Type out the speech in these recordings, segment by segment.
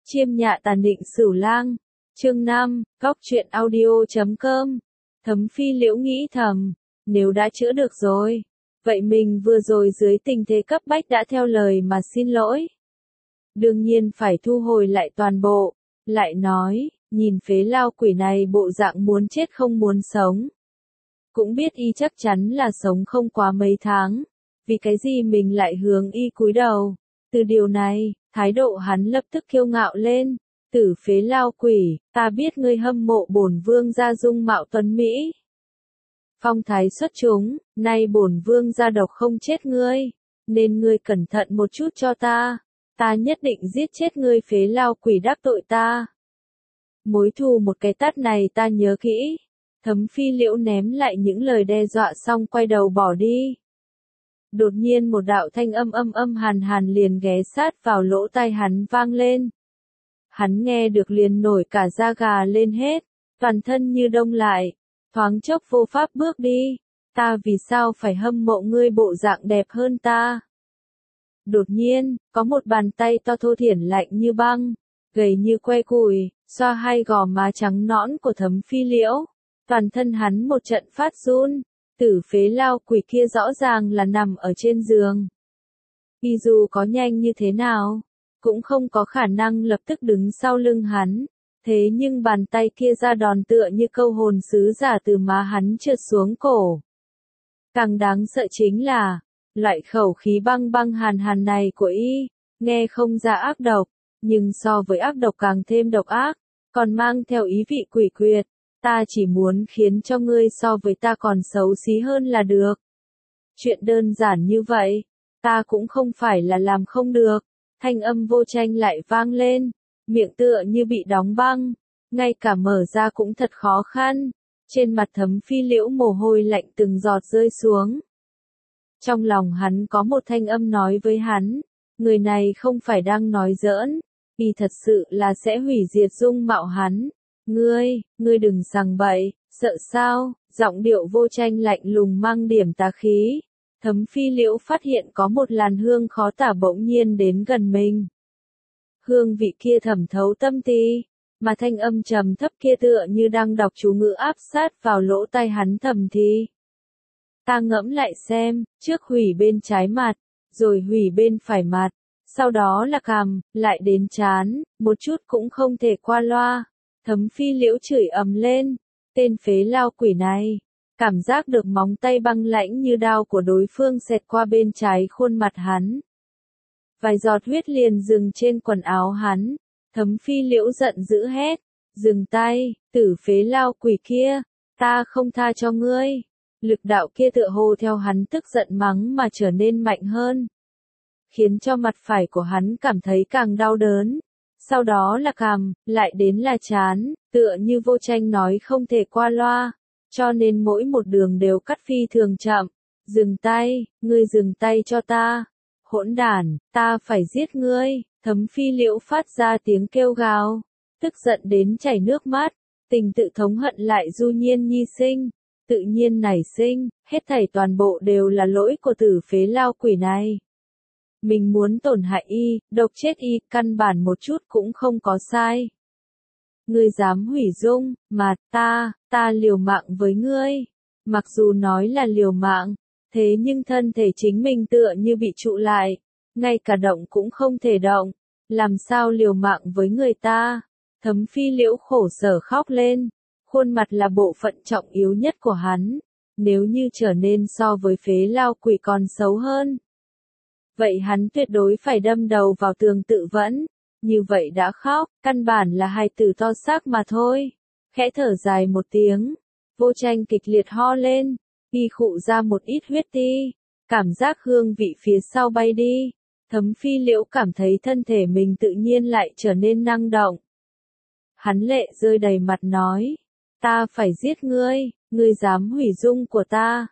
Chiêm nhạ tàn định Sửu lang. Chương 5, Góc truyện audio.com. Thấm Phi Liễu nghĩ thầm, nếu đã chữa được rồi, vậy mình vừa rồi dưới tình thế cấp bách đã theo lời mà xin lỗi. Đương nhiên phải thu hồi lại toàn bộ, lại nói, nhìn phế lao quỷ này bộ dạng muốn chết không muốn sống. Cũng biết y chắc chắn là sống không quá mấy tháng, vì cái gì mình lại hướng y cúi đầu. Từ điều này, thái độ hắn lập tức kiêu ngạo lên. Tử phế lao quỷ, ta biết ngươi hâm mộ bổn vương gia dung mạo tuấn mỹ, phong thái xuất chúng, nay bổn vương gia độc không chết ngươi, nên ngươi cẩn thận một chút cho ta nhất định giết chết ngươi phế lao quỷ đắc tội ta. Mối thù một cái tát này ta nhớ kỹ. Thấm Phi Liễu ném lại những lời đe dọa xong quay đầu bỏ đi. Đột nhiên một đạo thanh âm hàn hàn liền ghé sát vào lỗ tai hắn vang lên. Hắn nghe được liền nổi cả da gà lên hết, toàn thân như đông lại, thoáng chốc vô pháp bước đi. Ta vì sao phải hâm mộ ngươi bộ dạng đẹp hơn ta? Đột nhiên, có một bàn tay to thô thiển lạnh như băng, gầy như que củi, xoa hai gò má trắng nõn của Thấm Phi Liễu. Toàn thân hắn một trận phát run, tử phế lao quỷ kia rõ ràng là nằm ở trên giường. Y dù có nhanh như thế nào, cũng không có khả năng lập tức đứng sau lưng hắn, thế nhưng bàn tay kia ra đòn tựa như câu hồn sứ giả từ má hắn trượt xuống cổ. Càng đáng sợ chính là, loại khẩu khí băng băng hàn hàn này của y, nghe không ra ác độc, nhưng so với ác độc càng thêm độc ác, còn mang theo ý vị quỷ quyệt. Ta chỉ muốn khiến cho ngươi so với ta còn xấu xí hơn là được. Chuyện đơn giản như vậy, ta cũng không phải là làm không được. Thanh âm vô tranh lại vang lên, miệng tựa như bị đóng băng, ngay cả mở ra cũng thật khó khăn. Trên mặt Thấm Phi Liễu mồ hôi lạnh từng giọt rơi xuống. Trong lòng hắn có một thanh âm nói với hắn, người này không phải đang nói giỡn, vì thật sự là sẽ hủy diệt dung mạo hắn. Ngươi đừng sằng bậy, sợ sao? Giọng điệu vô tranh lạnh lùng mang điểm tà khí. Thấm Phi Liễu phát hiện có một làn hương khó tả bỗng nhiên đến gần mình. Hương vị kia thẩm thấu tâm ti, mà thanh âm trầm thấp kia tựa như đang đọc chú ngữ áp sát vào lỗ tai hắn thầm thì. Ta ngẫm lại xem, trước hủy bên trái mặt, rồi hủy bên phải mặt, sau đó là cằm, lại đến trán, một chút cũng không thể qua loa. Thấm Phi Liễu chửi ầm lên, tên phế lao quỷ này, cảm giác được móng tay băng lãnh như đao của đối phương xẹt qua bên trái khuôn mặt hắn. Vài giọt huyết liền dừng trên quần áo hắn, Thấm Phi Liễu giận dữ hét, dừng tay, tử phế lao quỷ kia, ta không tha cho ngươi. Lực đạo kia tựa hồ theo hắn tức giận mắng mà trở nên mạnh hơn, khiến cho mặt phải của hắn cảm thấy càng đau đớn. Sau đó là cằm, lại đến là trán, tựa như vô tranh nói không thể qua loa, cho nên mỗi một đường đều cắt phi thường chậm. Dừng tay, ngươi dừng tay cho ta. Hỗn đản, ta phải giết ngươi. Thấm Phi Liễu phát ra tiếng kêu gào, tức giận đến chảy nước mắt, tình tự thống hận lại du nhiên nhi sinh, tự nhiên nảy sinh, hết thảy toàn bộ đều là lỗi của tử phế lao quỷ này. Mình muốn tổn hại y, độc chết y, căn bản một chút cũng không có sai. Ngươi dám hủy dung, mà ta liều mạng với ngươi. Mặc dù nói là liều mạng, thế nhưng thân thể chính mình tựa như bị trụ lại, ngay cả động cũng không thể động. Làm sao liều mạng với người ta? Thấm Phi Liễu khổ sở khóc lên, khuôn mặt là bộ phận trọng yếu nhất của hắn. Nếu như trở nên so với phế lao quỷ còn xấu hơn, vậy hắn tuyệt đối phải đâm đầu vào tường tự vẫn. Như vậy đã khóc, căn bản là hai từ to xác mà thôi. Khẽ thở dài một tiếng, vô tranh kịch liệt ho lên, y khụ ra một ít huyết ti, cảm giác hương vị phía sau bay đi. Thấm Phi Liễu cảm thấy thân thể mình tự nhiên lại trở nên năng động. Hắn lệ rơi đầy mặt nói, ta phải giết ngươi, ngươi dám hủy dung của ta.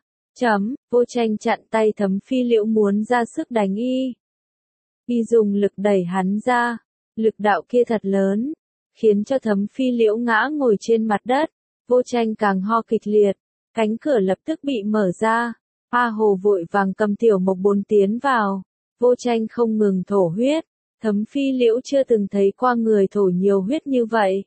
Vô tranh chặn tay Thấm Phi Liễu muốn ra sức đánh y. Y dùng lực đẩy hắn ra, lực đạo kia thật lớn, khiến cho Thấm Phi Liễu ngã ngồi trên mặt đất. Vô tranh càng ho kịch liệt, cánh cửa lập tức bị mở ra. A Hồ vội vàng cầm tiểu mộc bồn tiến vào, vô tranh không ngừng thổ huyết, Thấm Phi Liễu chưa từng thấy qua người thổ nhiều huyết như vậy.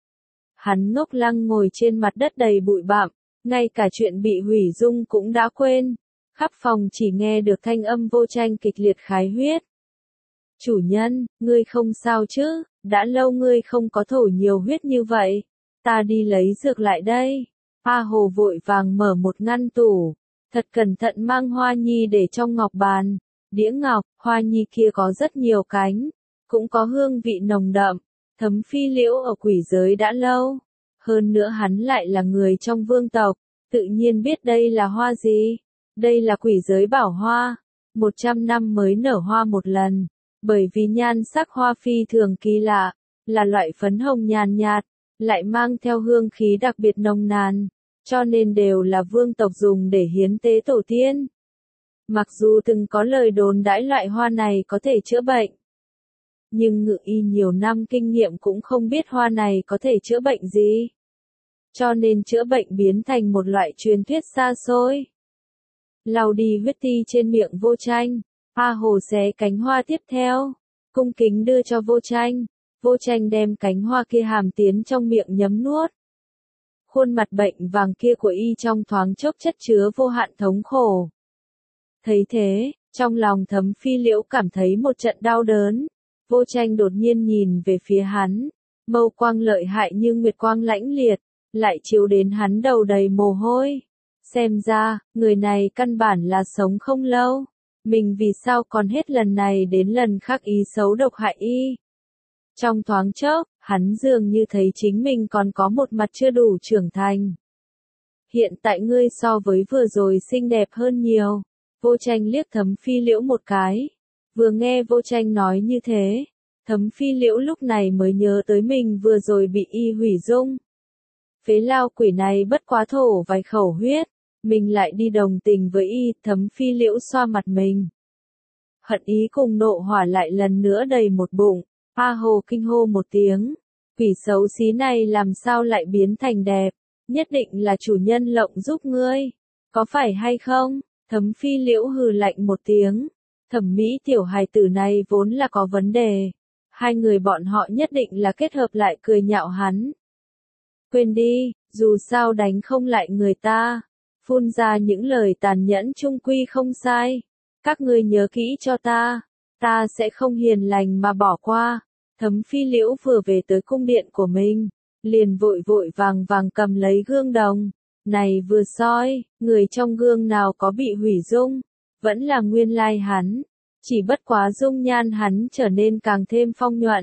Hắn ngốc lăng ngồi trên mặt đất đầy bụi bặm, ngay cả chuyện bị hủy dung cũng đã quên. Khắp phòng chỉ nghe được thanh âm Vô Tranh kịch liệt khái huyết. Chủ nhân, ngươi không sao chứ, đã lâu ngươi không có thổ nhiều huyết như vậy. Ta đi lấy dược lại đây. A Hồ vội vàng mở một ngăn tủ, thật cẩn thận mang hoa nhi để trong ngọc bàn. Đĩa ngọc, hoa nhi kia có rất nhiều cánh, cũng có hương vị nồng đậm. Thấm Phi Liễu ở quỷ giới đã lâu, hơn nữa hắn lại là người trong vương tộc, tự nhiên biết đây là hoa gì. Đây là quỷ giới bảo hoa, 100 năm mới nở hoa một lần, bởi vì nhan sắc hoa phi thường kỳ lạ, là loại phấn hồng nhàn nhạt, lại mang theo hương khí đặc biệt nồng nàn, cho nên đều là vương tộc dùng để hiến tế tổ tiên. Mặc dù từng có lời đồn đãi loại hoa này có thể chữa bệnh, nhưng Ngự Y nhiều năm kinh nghiệm cũng không biết hoa này có thể chữa bệnh gì. Cho nên chữa bệnh biến thành một loại truyền thuyết xa xôi. Lau đi huyết ti trên miệng Vô Tranh, A Hồ xé cánh hoa tiếp theo, cung kính đưa cho Vô Tranh. Vô Tranh đem cánh hoa kia hàm tiến trong miệng nhấm nuốt. Khuôn mặt bệnh vàng kia của y trong thoáng chốc chất chứa vô hạn thống khổ. Thấy thế, trong lòng Thấm Phi Liễu cảm thấy một trận đau đớn. Vô Tranh đột nhiên nhìn về phía hắn, mâu quang lợi hại như nguyệt quang lãnh liệt, lại chiếu đến hắn đầu đầy mồ hôi. Xem ra, người này căn bản là sống không lâu. Mình vì sao còn hết lần này đến lần khác ý xấu độc hại y. Trong thoáng chốc, hắn dường như thấy chính mình còn có một mặt chưa đủ trưởng thành. Hiện tại ngươi so với vừa rồi xinh đẹp hơn nhiều. Vô Tranh liếc Thấm Phi Liễu một cái. Vừa nghe Vô Tranh nói như thế, Thấm Phi Liễu lúc này mới nhớ tới mình vừa rồi bị y hủy dung. Phế lao quỷ này bất quá thổ vài khẩu huyết, mình lại đi đồng tình với y. Thấm Phi Liễu xoa mặt mình. Hận ý cùng nộ hỏa lại lần nữa đầy một bụng. A Hồ kinh hô một tiếng, quỷ xấu xí này làm sao lại biến thành đẹp, nhất định là chủ nhân lộng giúp ngươi, có phải hay không? Thấm Phi Liễu hừ lạnh một tiếng, thẩm mỹ tiểu hài tử này vốn là có vấn đề, hai người bọn họ nhất định là kết hợp lại cười nhạo hắn. Quên đi, dù sao đánh không lại người ta, phun ra những lời tàn nhẫn trung quy không sai, các ngươi nhớ kỹ cho ta sẽ không hiền lành mà bỏ qua. Thấm Phi Liễu vừa về tới cung điện của mình, liền vội vội vàng vàng cầm lấy gương đồng, này vừa soi, người trong gương nào có bị hủy dung, vẫn là nguyên lai hắn, chỉ bất quá dung nhan hắn trở nên càng thêm phong nhuận.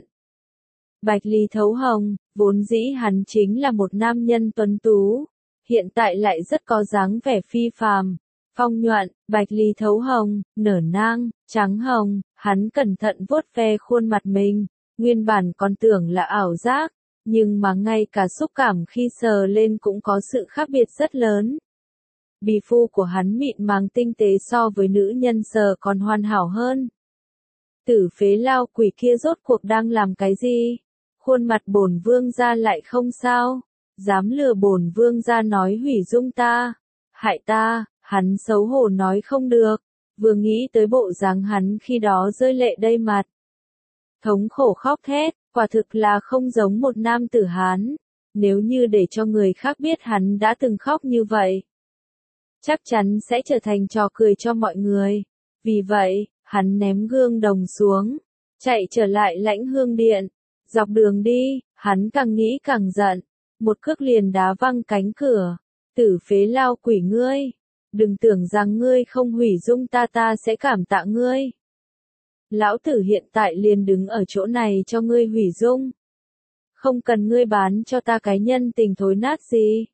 Bạch Ly thấu hồng, vốn dĩ hắn chính là một nam nhân tuấn tú, hiện tại lại rất có dáng vẻ phi phàm, phong nhuận, Bạch Ly thấu hồng, nở nang, trắng hồng, hắn cẩn thận vuốt ve khuôn mặt mình. Nguyên bản còn tưởng là ảo giác, nhưng mà ngay cả xúc cảm khi sờ lên cũng có sự khác biệt rất lớn. Bì phu của hắn mịn màng tinh tế so với nữ nhân sờ còn hoàn hảo hơn. Tử phế lao quỷ kia rốt cuộc đang làm cái gì? Khuôn mặt bổn vương gia lại không sao, dám lừa bổn vương gia nói hủy dung ta, hại ta, hắn xấu hổ nói không được, vừa nghĩ tới bộ dáng hắn khi đó rơi lệ đầy mặt. Thống khổ khóc thét, quả thực là không giống một nam tử Hán, nếu như để cho người khác biết hắn đã từng khóc như vậy, chắc chắn sẽ trở thành trò cười cho mọi người. Vì vậy, hắn ném gương đồng xuống, chạy trở lại Lãnh Hương Điện. Dọc đường đi, hắn càng nghĩ càng giận, một cước liền đá văng cánh cửa. Tử phế lao quỷ ngươi, đừng tưởng rằng ngươi không hủy dung ta sẽ cảm tạ ngươi. Lão tử hiện tại liền đứng ở chỗ này cho ngươi hủy dung. Không cần ngươi bán cho ta cái nhân tình thối nát gì.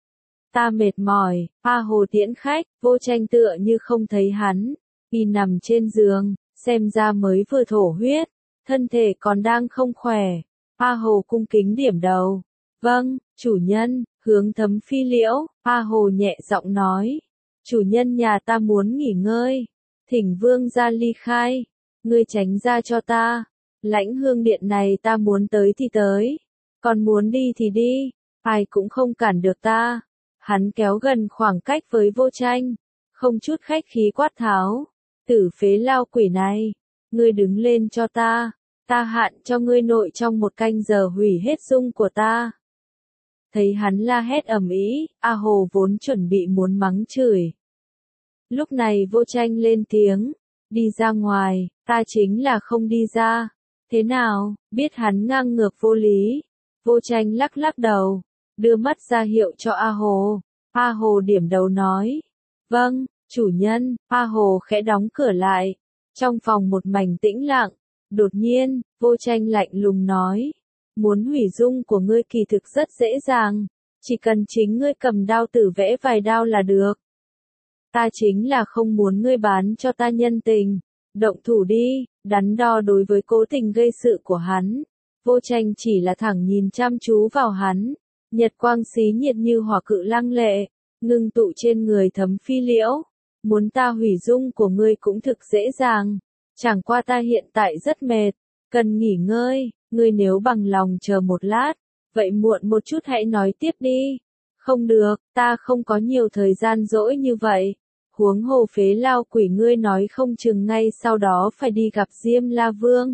Ta mệt mỏi, A Hồ tiễn khách, Vô Tranh tựa như không thấy hắn. Y nằm trên giường, xem ra mới vừa thổ huyết, thân thể còn đang không khỏe. A Hồ cung kính điểm đầu. Vâng, chủ nhân, hướng Thấm Phi Liễu, A Hồ nhẹ giọng nói. Chủ nhân nhà ta muốn nghỉ ngơi, thỉnh vương gia ly khai. Ngươi tránh ra cho ta, Lãnh Hương Điện này ta muốn tới thì tới, còn muốn đi thì đi, ai cũng không cản được ta. Hắn kéo gần khoảng cách với Vô Tranh, không chút khách khí quát tháo, tử phế lao quỷ này, ngươi đứng lên cho ta, Ta hạn cho ngươi nội trong 1 canh giờ hủy hết dung của ta. Thấy hắn la hét ầm ĩ, A Hồ vốn chuẩn bị muốn mắng chửi. Lúc này Vô Tranh lên tiếng, đi ra ngoài, ta chính là không đi ra. Thế nào, biết hắn ngang ngược vô lý. Vô Tranh lắc lắc đầu, đưa mắt ra hiệu cho A Hồ. A Hồ điểm đầu nói, vâng, chủ nhân. A Hồ khẽ đóng cửa lại. Trong phòng một mảnh tĩnh lặng. Đột nhiên, Vô Tranh lạnh lùng nói, muốn hủy dung của ngươi kỳ thực rất dễ dàng, chỉ cần chính ngươi cầm đao tử vẽ vài đao là được. Ta chính là không muốn ngươi bán cho ta nhân tình, động thủ đi. Đắn đo đối với cố tình gây sự của hắn. Vô Tranh chỉ là thẳng nhìn chăm chú vào hắn, nhật quang xí nhiệt như hỏa cự lăng lệ, ngưng tụ trên người Thấm Phi Liễu. Muốn ta hủy dung của ngươi cũng thực dễ dàng, chẳng qua ta hiện tại rất mệt, cần nghỉ ngơi. Ngươi nếu bằng lòng chờ một lát, vậy muộn một chút hãy nói tiếp đi. Không được, ta không có nhiều thời gian rỗi như vậy. Huống hồ Phế Lao Quỷ ngươi nói không chừng ngay sau đó phải đi gặp Diêm La Vương.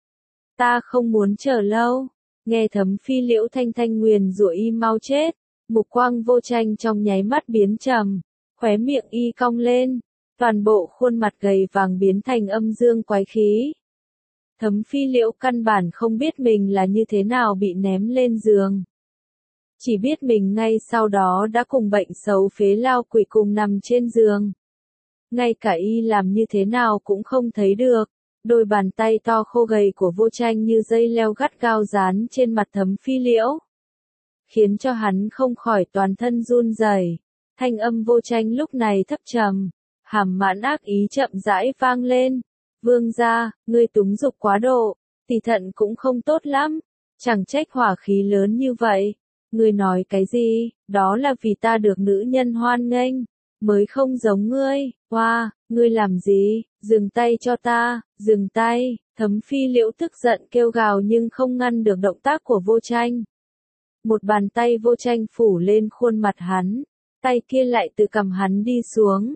Ta không muốn chờ lâu. Nghe Thấm Phi Liễu thanh thanh nguyền rủa y mau chết, mục quang Vô Tranh trong nháy mắt biến trầm, khóe miệng y cong lên, toàn bộ khuôn mặt gầy vàng biến thành âm dương quái khí. Thấm Phi Liễu căn bản không biết mình là như thế nào bị ném lên giường. Chỉ biết mình ngay sau đó đã cùng bệnh xấu Phế Lao Quỷ cùng nằm trên giường. Ngay cả y làm như thế nào cũng không thấy được. Đôi bàn tay to khô gầy của Vô Tranh như dây leo gắt gao dán trên mặt Thấm Phi Liễu, khiến cho hắn không khỏi toàn thân run rẩy. Thanh âm Vô Tranh lúc này thấp trầm, hàm mãn ác ý chậm rãi vang lên. Vương gia, ngươi túng dục quá độ, tỷ thận cũng không tốt lắm, chẳng trách hỏa khí lớn như vậy. Ngươi nói cái gì, đó là vì ta được nữ nhân hoan nghênh, mới không giống ngươi. Hoa, ngươi làm gì, dừng tay cho ta, dừng tay. Thấm Phi Liễu tức giận kêu gào nhưng không ngăn được động tác của Vô Tranh. Một bàn tay Vô Tranh phủ lên khuôn mặt hắn, tay kia lại từ cằm hắn đi xuống,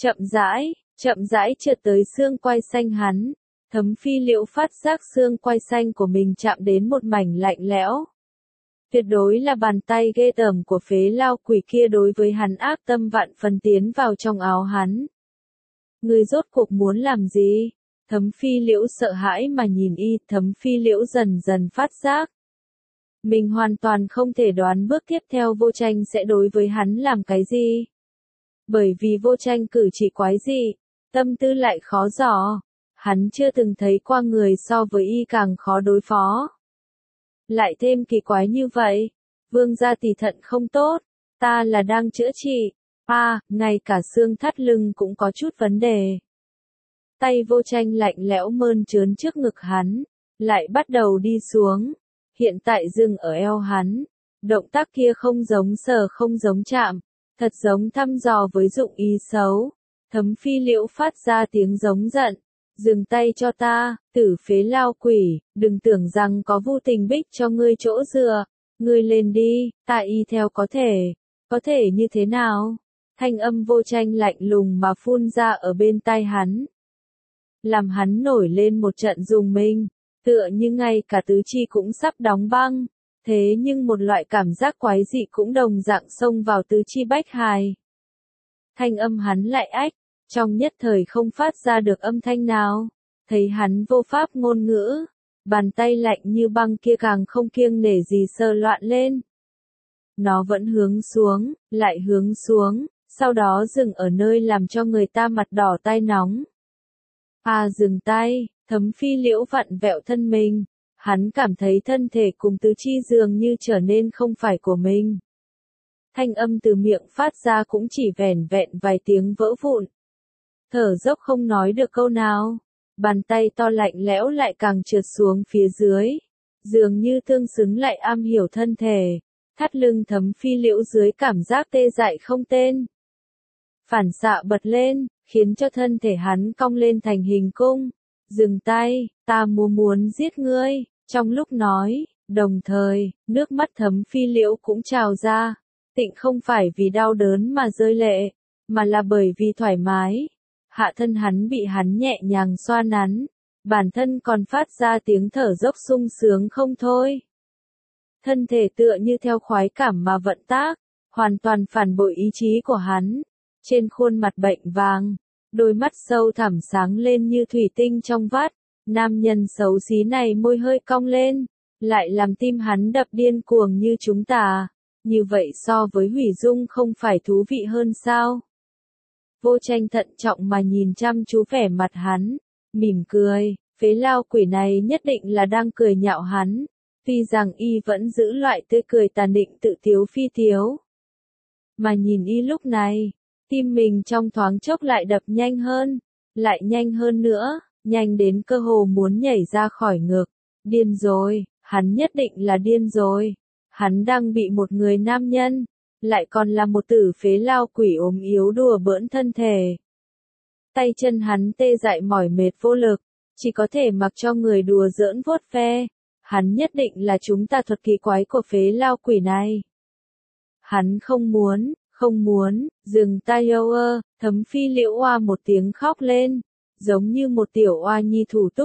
chậm rãi trượt tới xương quai xanh hắn. Thấm Phi Liễu phát giác xương quai xanh của mình chạm đến một mảnh lạnh lẽo. Tuyệt đối là bàn tay ghê tởm của Phế Lao Quỷ kia đối với hắn ác tâm vạn phần tiến vào trong áo hắn. Ngươi rốt cuộc muốn làm gì? Thấm Phi Liễu sợ hãi mà nhìn y. Thấm Phi Liễu dần dần phát giác, mình hoàn toàn không thể đoán bước tiếp theo Vô Tranh sẽ đối với hắn làm cái gì. Bởi vì Vô Tranh cử chỉ quái dị, tâm tư lại khó dò. Hắn chưa từng thấy qua người so với y càng khó đối phó. Lại thêm kỳ quái như vậy. Vương gia tỷ thận không tốt, ta là đang chữa trị. Ngay cả xương thắt lưng cũng có chút vấn đề. Tay Vô Tranh lạnh lẽo mơn trớn trước ngực hắn, lại bắt đầu đi xuống. Hiện tại dừng ở eo hắn. Động tác kia không giống sờ không giống chạm, thật giống thăm dò với dụng ý xấu. Thấm Phi Liễu phát ra tiếng giống giận. Dừng tay cho ta, tử Phế Lao Quỷ, đừng tưởng rằng có Vu Tình Bích cho ngươi chỗ dựa. Ngươi lên đi, ta y theo có thể như thế nào? Thanh âm Vô Tranh lạnh lùng mà phun ra ở bên tai hắn, làm hắn nổi lên một trận rùng mình, tựa như ngay cả tứ chi cũng sắp đóng băng. Thế nhưng một loại cảm giác quái dị cũng đồng dạng xông vào tứ chi bách hài. Thanh âm hắn lại ách, trong nhất thời không phát ra được âm thanh nào. Thấy hắn vô pháp ngôn ngữ, bàn tay lạnh như băng kia càng không kiêng nể gì sờ loạn lên. Nó vẫn hướng xuống, lại hướng xuống, sau đó dừng ở nơi làm cho người ta mặt đỏ tai nóng. Dừng tay. Thấm Phi Liễu vặn vẹo thân mình. Hắn cảm thấy thân thể cùng tứ chi dường như trở nên không phải của mình. Thanh âm từ miệng phát ra cũng chỉ vẻn vẹn vài tiếng vỡ vụn. Thở dốc không nói được câu nào. Bàn tay to lạnh lẽo lại càng trượt xuống phía dưới. Dường như tương xứng lại am hiểu thân thể. Thắt lưng Thấm Phi Liễu dưới cảm giác tê dại không tên. Phản xạ bật lên, khiến cho thân thể hắn cong lên thành hình cung. Dừng tay, ta muốn giết ngươi. Trong lúc nói, đồng thời, nước mắt Thấm Phi Liễu cũng trào ra. Tịnh không phải vì đau đớn mà rơi lệ, mà là bởi vì thoải mái. Hạ thân hắn bị hắn nhẹ nhàng xoa nắn, bản thân còn phát ra tiếng thở dốc sung sướng không thôi. Thân thể tựa như theo khoái cảm mà vận tác, hoàn toàn phản bội ý chí của hắn. Trên khuôn mặt bệnh vàng, đôi mắt sâu thẳm sáng lên như thủy tinh trong vắt. Nam nhân xấu xí này môi hơi cong lên, lại làm tim hắn đập điên cuồng như chúng ta. Như vậy so với hủy dung không phải thú vị hơn sao? Vô Tranh thận trọng mà nhìn chăm chú vẻ mặt hắn, mỉm cười, phế lao quỷ này nhất định là đang cười nhạo hắn. Tuy rằng y vẫn giữ loại tươi cười tàn định tự tiếu phi tiếu. Mà nhìn y lúc này, tim mình trong thoáng chốc lại đập nhanh hơn, lại nhanh hơn nữa, nhanh đến cơ hồ muốn nhảy ra khỏi ngực. Điên rồi, hắn nhất định là điên rồi. Hắn đang bị một người nam nhân, lại còn là một tử phế lao quỷ ốm yếu đùa bỡn thân thể. Tay chân hắn tê dại mỏi mệt vô lực, chỉ có thể mặc cho người đùa giỡn vuốt ve. Hắn nhất định là chúng ta thuật kỳ quái của phế lao quỷ này. Hắn không muốn, dừng tay ơ, Thấm Phi Liễu oa một tiếng khóc lên, giống như một tiểu oa nhi thủ túc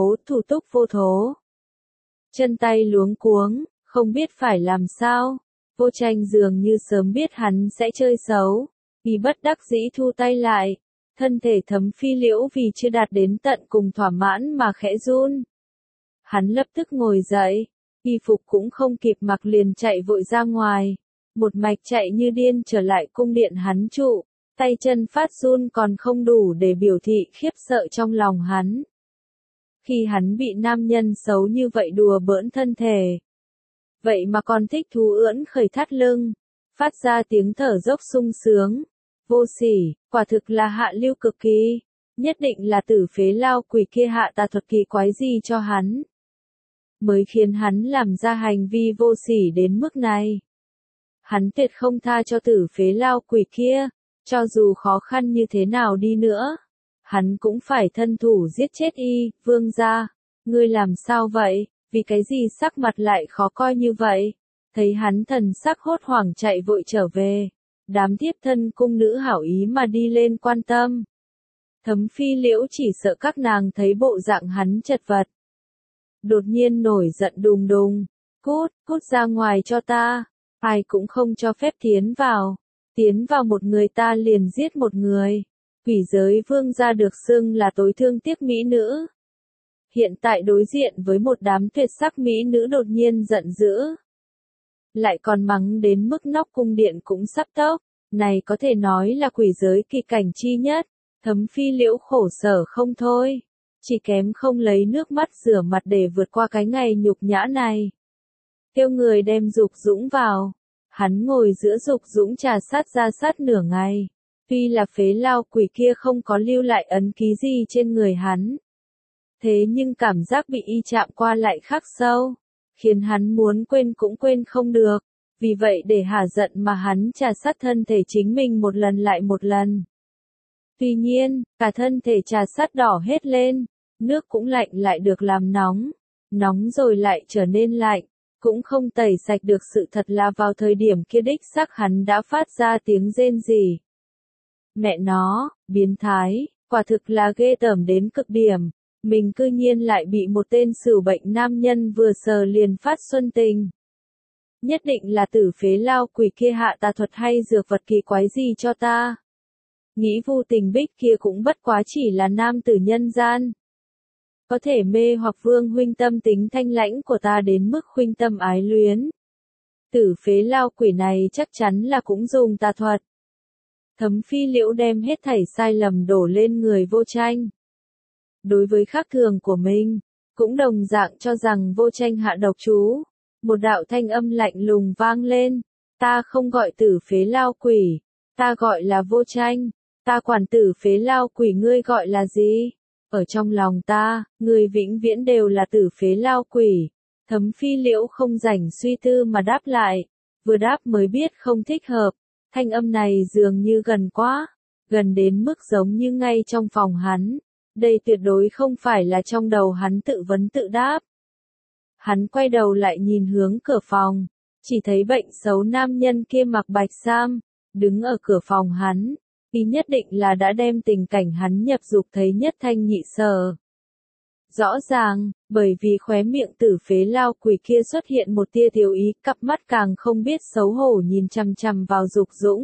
vô thố. Chân tay luống cuống, không biết phải làm sao. Vô Tranh dường như sớm biết hắn sẽ chơi xấu, vì bất đắc dĩ thu tay lại. Thân thể Thấm Phi Liễu vì chưa đạt đến tận cùng thỏa mãn mà khẽ run. Hắn lập tức ngồi dậy, y phục cũng không kịp mặc liền chạy vội ra ngoài. Một mạch chạy như điên trở lại cung điện hắn trụ, tay chân phát run còn không đủ để biểu thị khiếp sợ trong lòng hắn. Khi hắn bị nam nhân xấu như vậy đùa bỡn thân thể, vậy mà còn thích thú ưỡn khởi thắt lưng, phát ra tiếng thở dốc sung sướng. Vô sỉ, quả thực là hạ lưu cực kỳ, nhất định là tử phế lao quỷ kia hạ tà thuật kỳ quái gì cho hắn, mới khiến hắn làm ra hành vi vô sỉ đến mức này. Hắn tuyệt không tha cho tử phế lao quỷ kia, cho dù khó khăn như thế nào đi nữa, hắn cũng phải thân thủ giết chết y. Vương gia, ngươi làm sao vậy, vì cái gì sắc mặt lại khó coi như vậy? Thấy hắn thần sắc hốt hoảng chạy vội trở về, đám tiếp thân cung nữ hảo ý mà đi lên quan tâm. Thấm Phi Liễu chỉ sợ các nàng thấy bộ dạng hắn chật vật, đột nhiên nổi giận đùng đùng, cút ra ngoài cho ta, ai cũng không cho phép tiến vào một người ta liền giết một người. Quỷ giới vương gia được xưng là tối thương tiếc mỹ nữ, hiện tại đối diện với một đám tuyệt sắc mỹ nữ đột nhiên giận dữ, lại còn mắng đến mức nóc cung điện cũng sắp tốc, này có thể nói là quỷ giới kỳ cảnh chi nhất. Thấm Phi Liễu khổ sở không thôi, chỉ kém không lấy nước mắt rửa mặt để vượt qua cái ngày nhục nhã này. Kêu người đem Dục Dũng vào, hắn ngồi giữa Dục Dũng trà sát ra sát nửa ngày. Tuy là phế lao quỷ kia không có lưu lại ấn ký gì trên người hắn, thế nhưng cảm giác bị y chạm qua lại khắc sâu, khiến hắn muốn quên cũng quên không được. Vì vậy để hả giận mà hắn trà sát thân thể chính mình một lần lại một lần. Tuy nhiên, cả thân thể trà sát đỏ hết lên, nước cũng lạnh lại được làm nóng, nóng rồi lại trở nên lạnh, cũng không tẩy sạch được sự thật là vào thời điểm kia đích xác hắn đã phát ra tiếng rên rỉ. Mẹ nó, biến thái, quả thực là ghê tởm đến cực điểm, mình cư nhiên lại bị một tên sửu bệnh nam nhân vừa sờ liền phát xuân tình. Nhất định là tử phế lao quỷ kia hạ tà thuật hay dược vật kỳ quái gì cho ta. Nghĩ Vu Tình Bích kia cũng bất quá chỉ là nam tử nhân gian, có thể mê hoặc vương huynh tâm tính thanh lãnh của ta đến mức huynh tâm ái luyến. Tử phế lao quỷ này chắc chắn là cũng dùng tà thuật. Thấm Phi Liễu đem hết thảy sai lầm đổ lên người Vô Tranh. Đối với khác thường của mình, cũng đồng dạng cho rằng Vô Tranh hạ độc chú. Một đạo thanh âm lạnh lùng vang lên, ta không gọi tử phế lao quỷ, ta gọi là Vô Tranh, ta quản tử phế lao quỷ ngươi gọi là gì? Ở trong lòng ta, ngươi vĩnh viễn đều là tử phế lao quỷ. Thấm Phi Liễu không rảnh suy tư mà đáp lại, vừa đáp mới biết không thích hợp, thanh âm này dường như gần quá, gần đến mức giống như ngay trong phòng hắn, đây tuyệt đối không phải là trong đầu hắn tự vấn tự đáp. Hắn quay đầu lại nhìn hướng cửa phòng, chỉ thấy bệnh xấu nam nhân kia mặc bạch sam, đứng ở cửa phòng hắn, y nhất định là đã đem tình cảnh hắn nhập dục thấy nhất thanh nhị sở. Rõ ràng, bởi vì khóe miệng tử phế lao quỷ kia xuất hiện một tia thiếu ý, cặp mắt càng không biết xấu hổ nhìn chằm chằm vào Dục Dũng.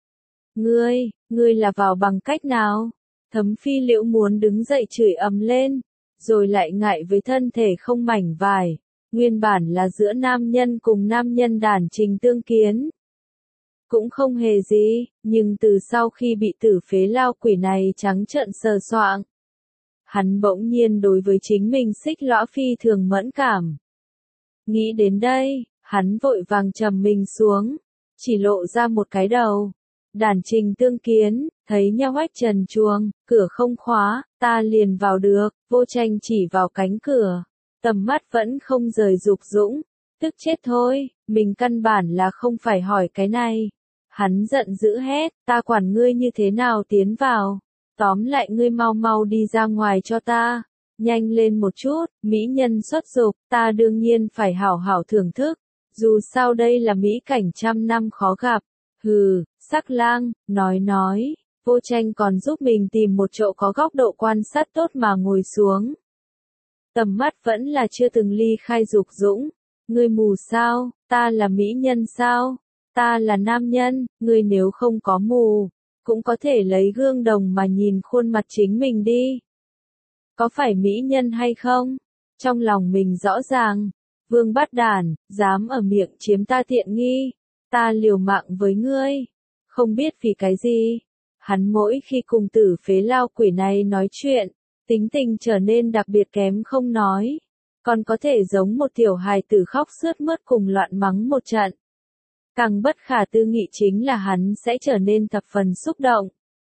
Ngươi là vào bằng cách nào? Thấm Phi Liễu muốn đứng dậy chửi ầm lên, rồi lại ngại với thân thể không mảnh vải, nguyên bản là giữa nam nhân cùng nam nhân đản trình tương kiến. Cũng không hề gì, nhưng từ sau khi bị tử phế lao quỷ này trắng trợn sờ soạng, hắn bỗng nhiên đối với chính mình xích lõa phi thường mẫn cảm. Nghĩ đến đây, hắn vội vàng trầm mình xuống, chỉ lộ ra một cái đầu. Đản trình tương kiến, thấy nha hoách trần chuông, cửa không khóa, ta liền vào được, Vô Tranh chỉ vào cánh cửa, tầm mắt vẫn không rời Dục Dũng, tức chết thôi, mình căn bản là không phải hỏi cái này. Hắn giận dữ hét, ta quản ngươi như thế nào tiến vào, tóm lại ngươi mau mau đi ra ngoài cho ta, nhanh lên một chút, mỹ nhân xuất dục, ta đương nhiên phải hảo hảo thưởng thức, dù sao đây là mỹ cảnh trăm năm khó gặp. Hừ, Sắc Lang, nói, Vô Tranh còn giúp mình tìm một chỗ có góc độ quan sát tốt mà ngồi xuống. Tầm mắt vẫn là chưa từng ly khai Dục Dũng, ngươi mù sao, ta là mỹ nhân sao, ta là nam nhân, ngươi nếu không có mù, cũng có thể lấy gương đồng mà nhìn khuôn mặt chính mình đi. Có phải mỹ nhân hay không? Trong lòng mình rõ ràng, Vương Bát Đản, dám ở miệng chiếm ta tiện nghi. Ta liều mạng với ngươi, không biết vì cái gì. Hắn mỗi khi cùng tử phế lao quỷ này nói chuyện, tính tình trở nên đặc biệt kém không nói. Còn có thể giống một tiểu hài tử khóc sướt mướt cùng loạn mắng một trận. Càng bất khả tư nghị chính là hắn sẽ trở nên thập phần xúc động.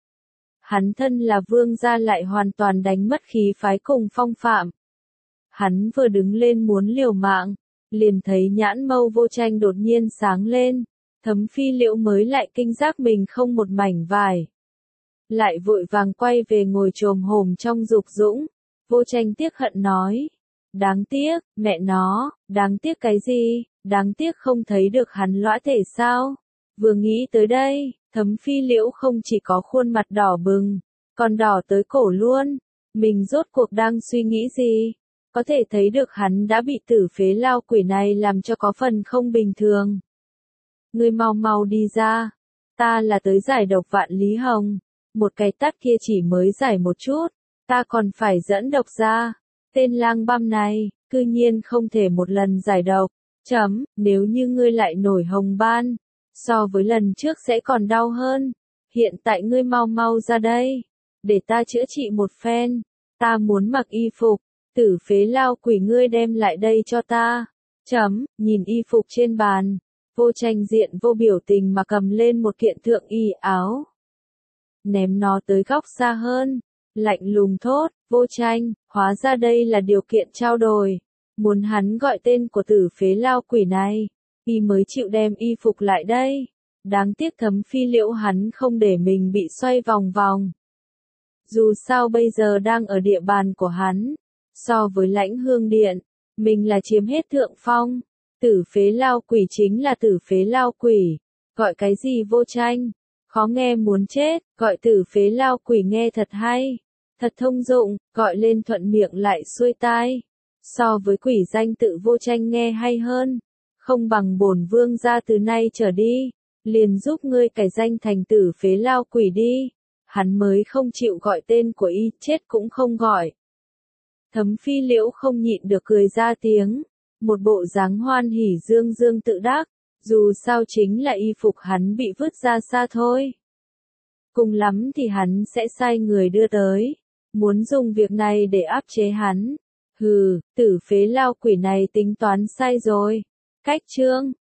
Hắn thân là vương gia lại hoàn toàn đánh mất khí phái cùng phong phạm. Hắn vừa đứng lên muốn liều mạng, liền thấy nhãn mâu Vô Tranh đột nhiên sáng lên. Thấm Phi Liễu mới lại kinh giác mình không một mảnh vải. Lại vội vàng quay về ngồi chồm hổm trong Dục Dũng. Vô Tranh tiếc hận nói. Đáng tiếc, mẹ nó, đáng tiếc cái gì, đáng tiếc không thấy được hắn lõa thể sao. Vừa nghĩ tới đây, Thấm Phi Liễu không chỉ có khuôn mặt đỏ bừng, còn đỏ tới cổ luôn. Mình rốt cuộc đang suy nghĩ gì? Có thể thấy được hắn đã bị tử phế lao quỷ này làm cho có phần không bình thường. Ngươi mau mau đi ra. Ta là tới giải độc Vạn Lý Hồng. Một cái tát kia chỉ mới giải một chút. Ta còn phải dẫn độc ra. Tên lang băm này, cư nhiên không thể một lần giải độc. Nếu như ngươi lại nổi hồng ban, so với lần trước sẽ còn đau hơn. Hiện tại ngươi mau mau ra đây. Để ta chữa trị một phen. Ta muốn mặc y phục. Tử phế lao quỷ ngươi đem lại đây cho ta. Nhìn y phục trên bàn. Vô Tranh diện vô biểu tình mà cầm lên một kiện thượng y áo. Ném nó tới góc xa hơn. Lạnh lùng thốt, Vô Tranh, hóa ra đây là điều kiện trao đổi. Muốn hắn gọi tên của tử phế lao quỷ này, y mới chịu đem y phục lại đây. Đáng tiếc Thấm Phi Liễu hắn không để mình bị xoay vòng vòng. Dù sao bây giờ đang ở địa bàn của hắn. So với Lãnh Hương Điện, mình là chiếm hết thượng phong. Tử phế lao quỷ chính là tử phế lao quỷ. Gọi cái gì Vô Tranh? Khó nghe muốn chết, gọi tử phế lao quỷ nghe thật hay. Thật thông dụng, gọi lên thuận miệng lại xuôi tai. So với quỷ danh tự Vô Tranh nghe hay hơn. Không bằng bổn vương gia từ nay trở đi. Liền giúp ngươi cải danh thành tử phế lao quỷ đi. Hắn mới không chịu gọi tên của y, chết cũng không gọi. Thấm Phi Liễu không nhịn được cười ra tiếng. Một bộ dáng hoan hỉ dương dương tự đắc, dù sao chính là y phục hắn bị vứt ra xa thôi. Cùng lắm thì hắn sẽ sai người đưa tới, muốn dùng việc này để áp chế hắn. Hừ, tử phế lao quỷ này tính toán sai rồi. Cách chương